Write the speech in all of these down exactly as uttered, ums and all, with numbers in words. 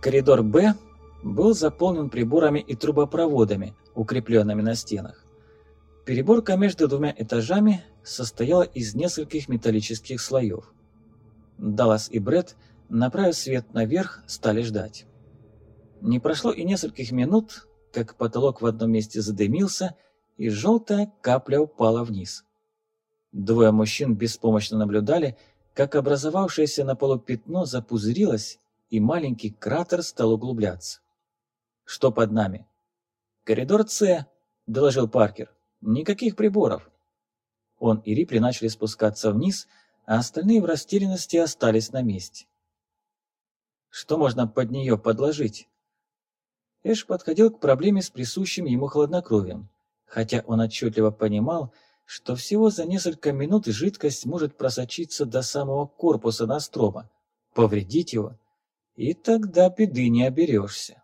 Коридор Б был заполнен приборами и трубопроводами, укрепленными на стенах. Переборка между двумя этажами состояла из нескольких металлических слоев. Даллас и Брэд, направив свет наверх, стали ждать. Не прошло и нескольких минут, как потолок в одном месте задымился, и желтая капля упала вниз. Двое мужчин беспомощно наблюдали, как образовавшееся на полу пятно запузырилось, и маленький кратер стал углубляться. «Что под нами?» «Коридор С», — доложил Паркер. «Никаких приборов». Он и Рипли начали спускаться вниз, а остальные в растерянности остались на месте. «Что можно под нее подложить?» Эш подходил к проблеме с присущим ему хладнокровием, хотя он отчетливо понимал, что всего за несколько минут жидкость может просочиться до самого корпуса Нострома, повредить его, и тогда беды не оберешься.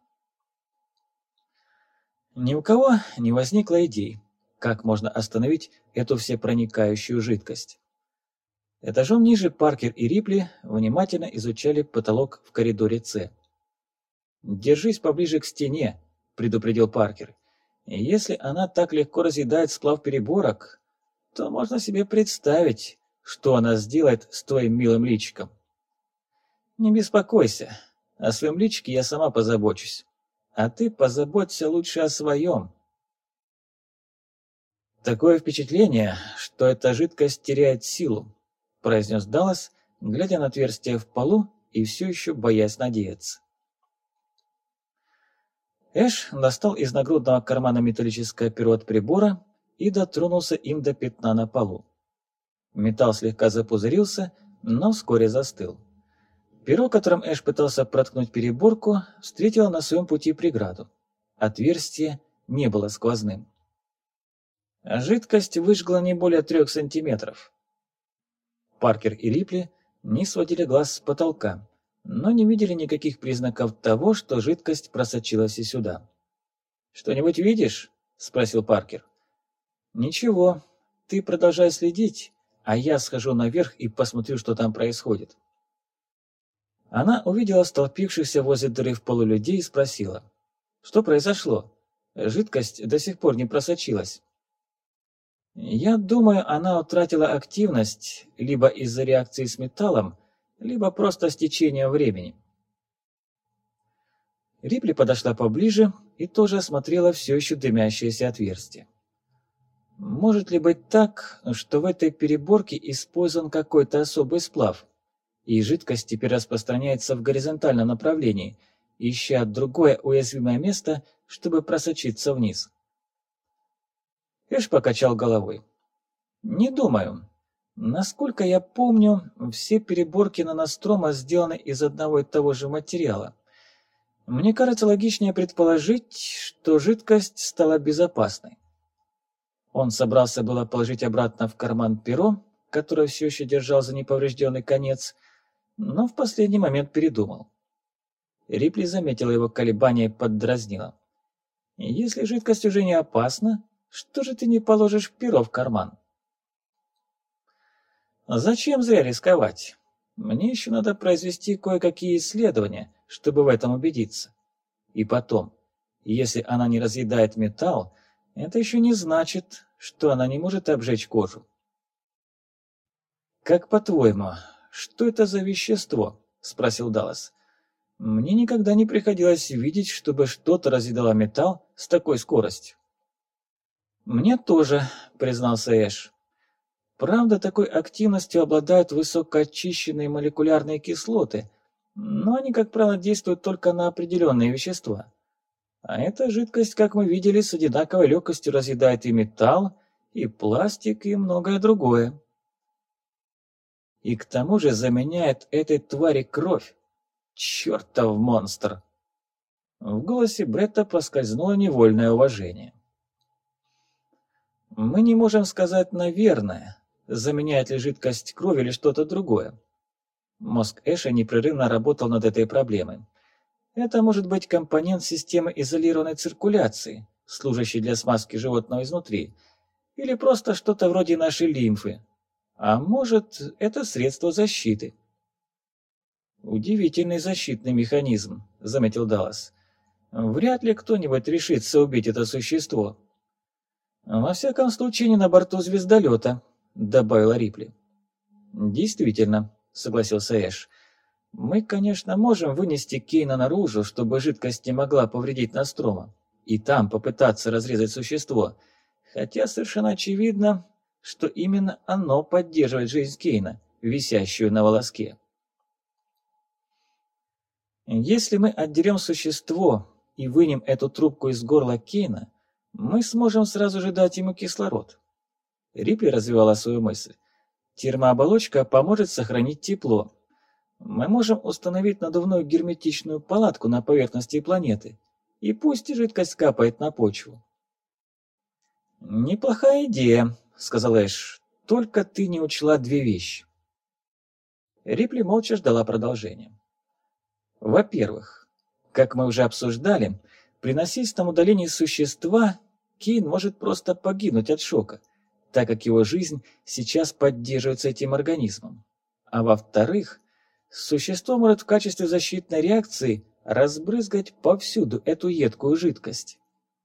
Ни у кого не возникло идей, как можно остановить эту всепроникающую жидкость. Этажом ниже Паркер и Рипли внимательно изучали потолок в коридоре С. «Держись поближе к стене», — предупредил Паркер. «Если она так легко разъедает сплав переборок, то можно себе представить, что она сделает с твоим милым личиком». «Не беспокойся, о своем личике я сама позабочусь, а ты позаботься лучше о своем». «Такое впечатление, что эта жидкость теряет силу», — произнес Даллас, глядя на отверстие в полу и все еще боясь надеяться. Эш достал из нагрудного кармана металлическое перо от прибора и дотронулся им до пятна на полу. Металл слегка запузырился, но вскоре застыл. Перо, которым Эш пытался проткнуть переборку, встретило на своем пути преграду. Отверстие не было сквозным. Жидкость выжгла не более трех сантиметров. Паркер и Рипли не сводили глаз с потолка, но не видели никаких признаков того, что жидкость просочилась и сюда. «Что-нибудь видишь?» — спросил Паркер. «Ничего, ты продолжай следить, а я схожу наверх и посмотрю, что там происходит». Она увидела столпившихся возле дыры в полу людей и спросила: «Что произошло? Жидкость до сих пор не просочилась». «Я думаю, она утратила активность либо из-за реакции с металлом, либо просто с течением времени». Рипли подошла поближе и тоже осмотрела все еще дымящееся отверстие. «Может ли быть так, что в этой переборке использован какой-то особый сплав, и жидкость теперь распространяется в горизонтальном направлении, ища другое уязвимое место, чтобы просочиться вниз?» Эш покачал головой. «Не думаю. Насколько я помню, все переборки на Нострома сделаны из одного и того же материала. Мне кажется логичнее предположить, что жидкость стала безопасной». Он собрался было положить обратно в карман перо, которое все еще держал за неповрежденный конец, но в последний момент передумал. Рипли заметила его колебания и поддразнила: «Если жидкость уже не опасна, что же ты не положишь перо в карман?» «Зачем зря рисковать? Мне еще надо произвести кое-какие исследования, чтобы в этом убедиться. И потом, если она не разъедает металл, это еще не значит, что она не может обжечь кожу». «Как по-твоему, что это за вещество?» — спросил Даллас. «Мне никогда не приходилось видеть, чтобы что-то разъедало металл с такой скоростью». «Мне тоже», — признался Эш. «Правда, такой активностью обладают высокоочищенные молекулярные кислоты, но они, как правило, действуют только на определенные вещества. А эта жидкость, как мы видели, с одинаковой легкостью разъедает и металл, и пластик, и многое другое. И к тому же заменяет этой твари кровь. Чертов монстр!» В голосе Бретта проскользнуло невольное уважение. «Мы не можем сказать, наверное, заменяет ли жидкость кровь или что-то другое». Мозг Эша непрерывно работал над этой проблемой. Это может быть компонент системы изолированной циркуляции, служащей для смазки животного изнутри, или просто что-то вроде нашей лимфы. А может, это средство защиты. «Удивительный защитный механизм», — заметил Даллас. «Вряд ли кто-нибудь решится убить это существо». «Во всяком случае, не на борту звездолета», — добавила Рипли. «Действительно», — согласился Эш. «Мы, конечно, можем вынести Кейна наружу, чтобы жидкость не могла повредить Нострома, и там попытаться разрезать существо, хотя совершенно очевидно, что именно оно поддерживает жизнь Кейна, висящую на волоске. Если мы отдерем существо и вынем эту трубку из горла Кейна, мы сможем сразу же дать ему кислород». Рипли развивала свою мысль. «Термооболочка поможет сохранить тепло. Мы можем установить надувную герметичную палатку на поверхности планеты, и пусть жидкость капает на почву». «Неплохая идея», — сказал Эш, — «только ты не учла две вещи». Рипли молча ждала продолжения. Во-первых, как мы уже обсуждали, при насильственном удалении существа Кейн может просто погибнуть от шока, так как его жизнь сейчас поддерживается этим организмом. А во-вторых, существо может в качестве защитной реакции разбрызгать повсюду эту едкую жидкость.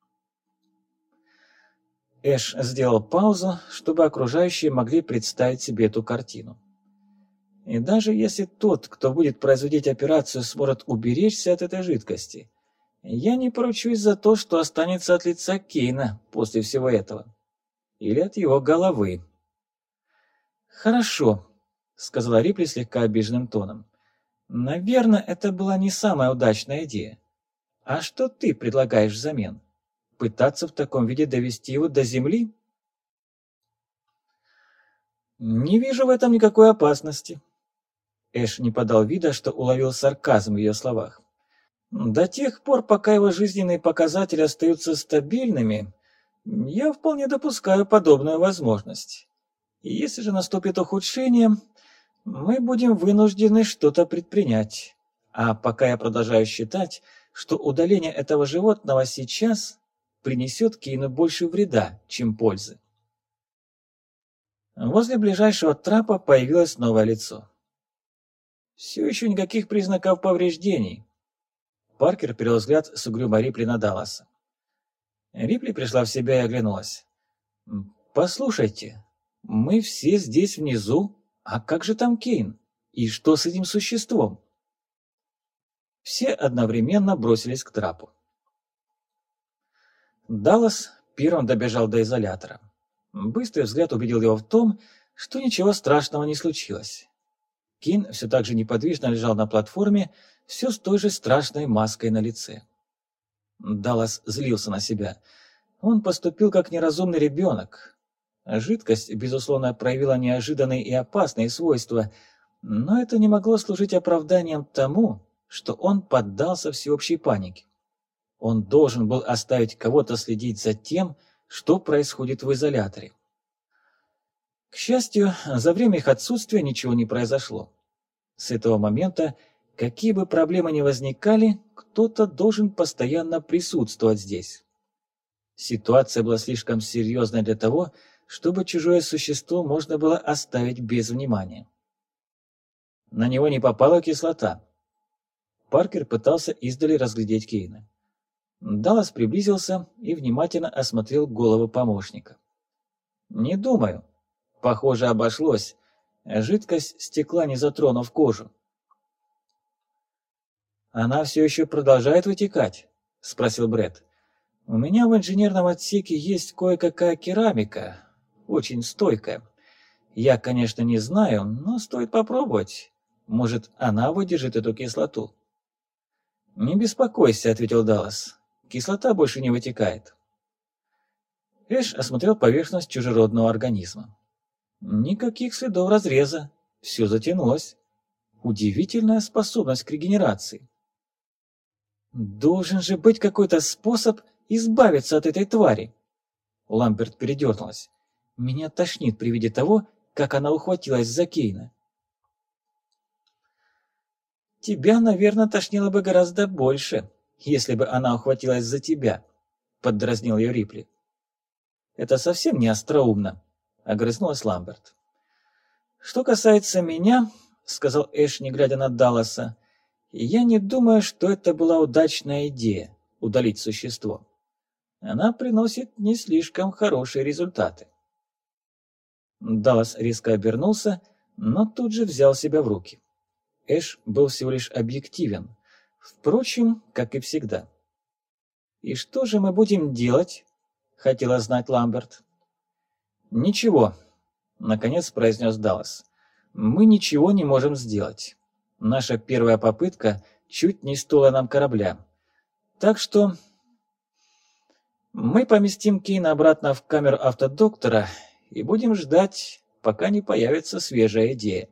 Эш сделал паузу, чтобы окружающие могли представить себе эту картину. И даже если тот, кто будет производить операцию, сможет уберечься от этой жидкости, я не поручусь за то, что останется от лица Кейна после всего этого. Или от его головы. «Хорошо», — сказала Рипли слегка обиженным тоном. «Наверное, это была не самая удачная идея. А что ты предлагаешь взамен? Пытаться в таком виде довести его до земли?» «Не вижу в этом никакой опасности». Эш не подал вида, что уловил сарказм в ее словах. «До тех пор, пока его жизненные показатели остаются стабильными, я вполне допускаю подобную возможность. И если же наступит ухудшение, мы будем вынуждены что-то предпринять. А пока я продолжаю считать, что удаление этого животного сейчас принесет Кейну больше вреда, чем пользы». Возле ближайшего трапа появилось новое лицо. «Все еще никаких признаков повреждений». Паркер перевел взгляд с угрюмой Рипли на Далласа. Рипли пришла в себя и оглянулась. «Послушайте, мы все здесь внизу, а как же там Кейн? И что с этим существом?» Все одновременно бросились к трапу. Даллас первым добежал до изолятора. Быстрый взгляд убедил его в том, что ничего страшного не случилось. Кейн все так же неподвижно лежал на платформе, все с той же страшной маской на лице. Даллас злился на себя. Он поступил как неразумный ребенок. Жидкость, безусловно, проявила неожиданные и опасные свойства, но это не могло служить оправданием тому, что он поддался всеобщей панике. Он должен был оставить кого-то следить за тем, что происходит в изоляторе. К счастью, за время их отсутствия ничего не произошло. С этого момента, какие бы проблемы ни возникали, кто-то должен постоянно присутствовать здесь. Ситуация была слишком серьезной для того, чтобы чужое существо можно было оставить без внимания. На него не попала кислота. Паркер пытался издали разглядеть Кейна. Даллас приблизился и внимательно осмотрел голову помощника. «Не думаю. Похоже, обошлось. Жидкость стекла, не затронув кожу». «Она все еще продолжает вытекать?» – спросил Брэд. «У меня в инженерном отсеке есть кое-какая керамика, очень стойкая. Я, конечно, не знаю, но стоит попробовать. Может, она выдержит эту кислоту?» «Не беспокойся», – ответил Даллас. «Кислота больше не вытекает». Эш осмотрел поверхность чужеродного организма. Никаких следов разреза, все затянулось. Удивительная способность к регенерации. «Должен же быть какой-то способ избавиться от этой твари!» Ламберт передернулась. «Меня тошнит при виде того, как она ухватилась за Кейна». «Тебя, наверное, тошнило бы гораздо больше, если бы она ухватилась за тебя», — поддразнил ее Рипли. «Это совсем не остроумно», — огрызнулась Ламберт. «Что касается меня, — сказал Эш, не глядя на Далласа. «Я не думаю, что это была удачная идея — удалить существо. Она приносит не слишком хорошие результаты». Даллас резко обернулся, но тут же взял себя в руки. Эш был всего лишь объективен, впрочем, как и всегда. «И что же мы будем делать?» — хотела знать Ламберт. «Ничего», — наконец произнес Даллас. «Мы ничего не можем сделать. Наша первая попытка чуть не стоила нам корабля. Так что мы поместим Кейна обратно в камеру автодоктора и будем ждать, пока не появится свежая идея».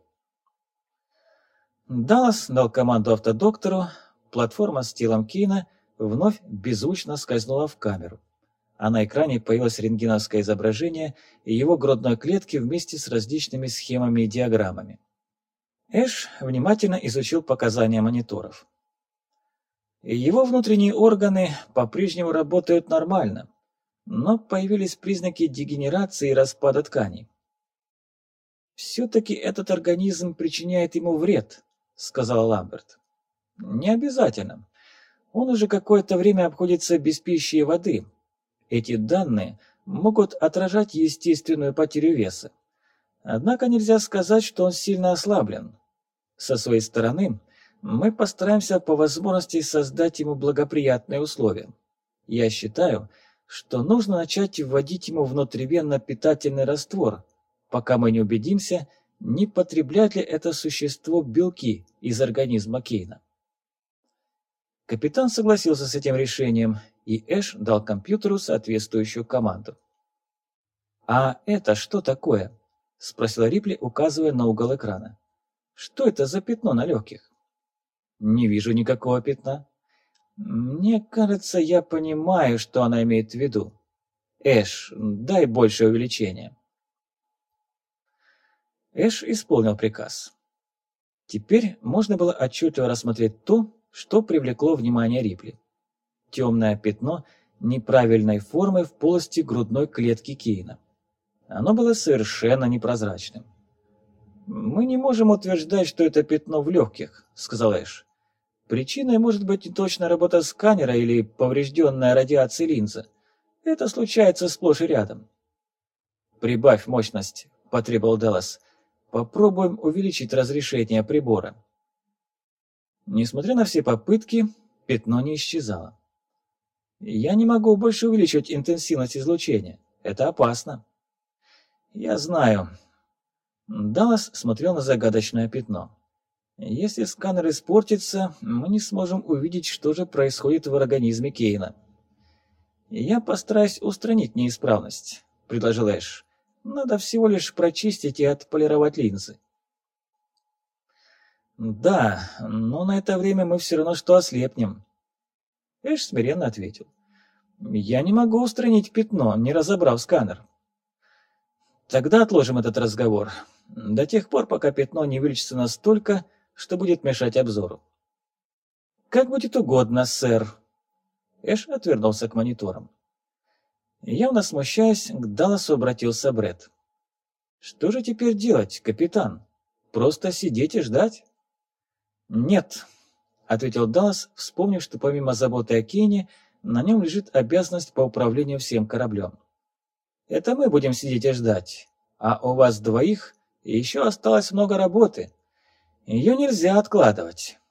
Даллас дал команду автодоктору, платформа с телом Кейна вновь беззвучно скользнула в камеру, а на экране появилось рентгеновское изображение его грудной клетки вместе с различными схемами и диаграммами. Эш внимательно изучил показания мониторов. Его внутренние органы по-прежнему работают нормально, но появились признаки дегенерации и распада тканей. «Все-таки этот организм причиняет ему вред», — сказала Ламберт. «Не обязательно. Он уже какое-то время обходится без пищи и воды. Эти данные могут отражать естественную потерю веса. Однако нельзя сказать, что он сильно ослаблен. Со своей стороны мы постараемся по возможности создать ему благоприятные условия. Я считаю, что нужно начать вводить ему внутривенно питательный раствор, пока мы не убедимся, не потребляет ли это существо белки из организма Кейна». Капитан согласился с этим решением, и Эш дал компьютеру соответствующую команду. «А это что такое?» — спросила Рипли, указывая на угол экрана. «Что это за пятно на легких?» «Не вижу никакого пятна». «Мне кажется, я понимаю, что она имеет в виду. Эш, дай больше увеличения». Эш исполнил приказ. Теперь можно было отчетливо рассмотреть то, что привлекло внимание Рипли. Темное пятно неправильной формы в полости грудной клетки Кейна. Оно было совершенно непрозрачным. «Мы не можем утверждать, что это пятно в легких», — сказал Эш. «Причиной может быть неточная работа сканера или поврежденная радиацией линза. Это случается сплошь и рядом». «Прибавь мощность», — потребовал Даллас. «Попробуем увеличить разрешение прибора». Несмотря на все попытки, пятно не исчезало. «Я не могу больше увеличивать интенсивность излучения. Это опасно». «Я знаю». Даллас смотрел на загадочное пятно. «Если сканер испортится, мы не сможем увидеть, что же происходит в организме Кейна». «Я постараюсь устранить неисправность», — предложил Эш. «Надо всего лишь прочистить и отполировать линзы». «Да, но на это время мы все равно что ослепнем». Эш смиренно ответил. «Я не могу устранить пятно, не разобрав сканер». «Тогда отложим этот разговор. До тех пор, пока пятно не увеличится настолько, что будет мешать обзору». «Как будет угодно, сэр». Эш отвернулся к мониторам. Явно смущаясь, к Далласу обратился Брэд. «Что же теперь делать, капитан? Просто сидеть и ждать?» «Нет», — ответил Даллас, вспомнив, что помимо заботы о Кейне, на нем лежит обязанность по управлению всем кораблем. «Это мы будем сидеть и ждать, а у вас двоих еще осталось много работы. Ее нельзя откладывать».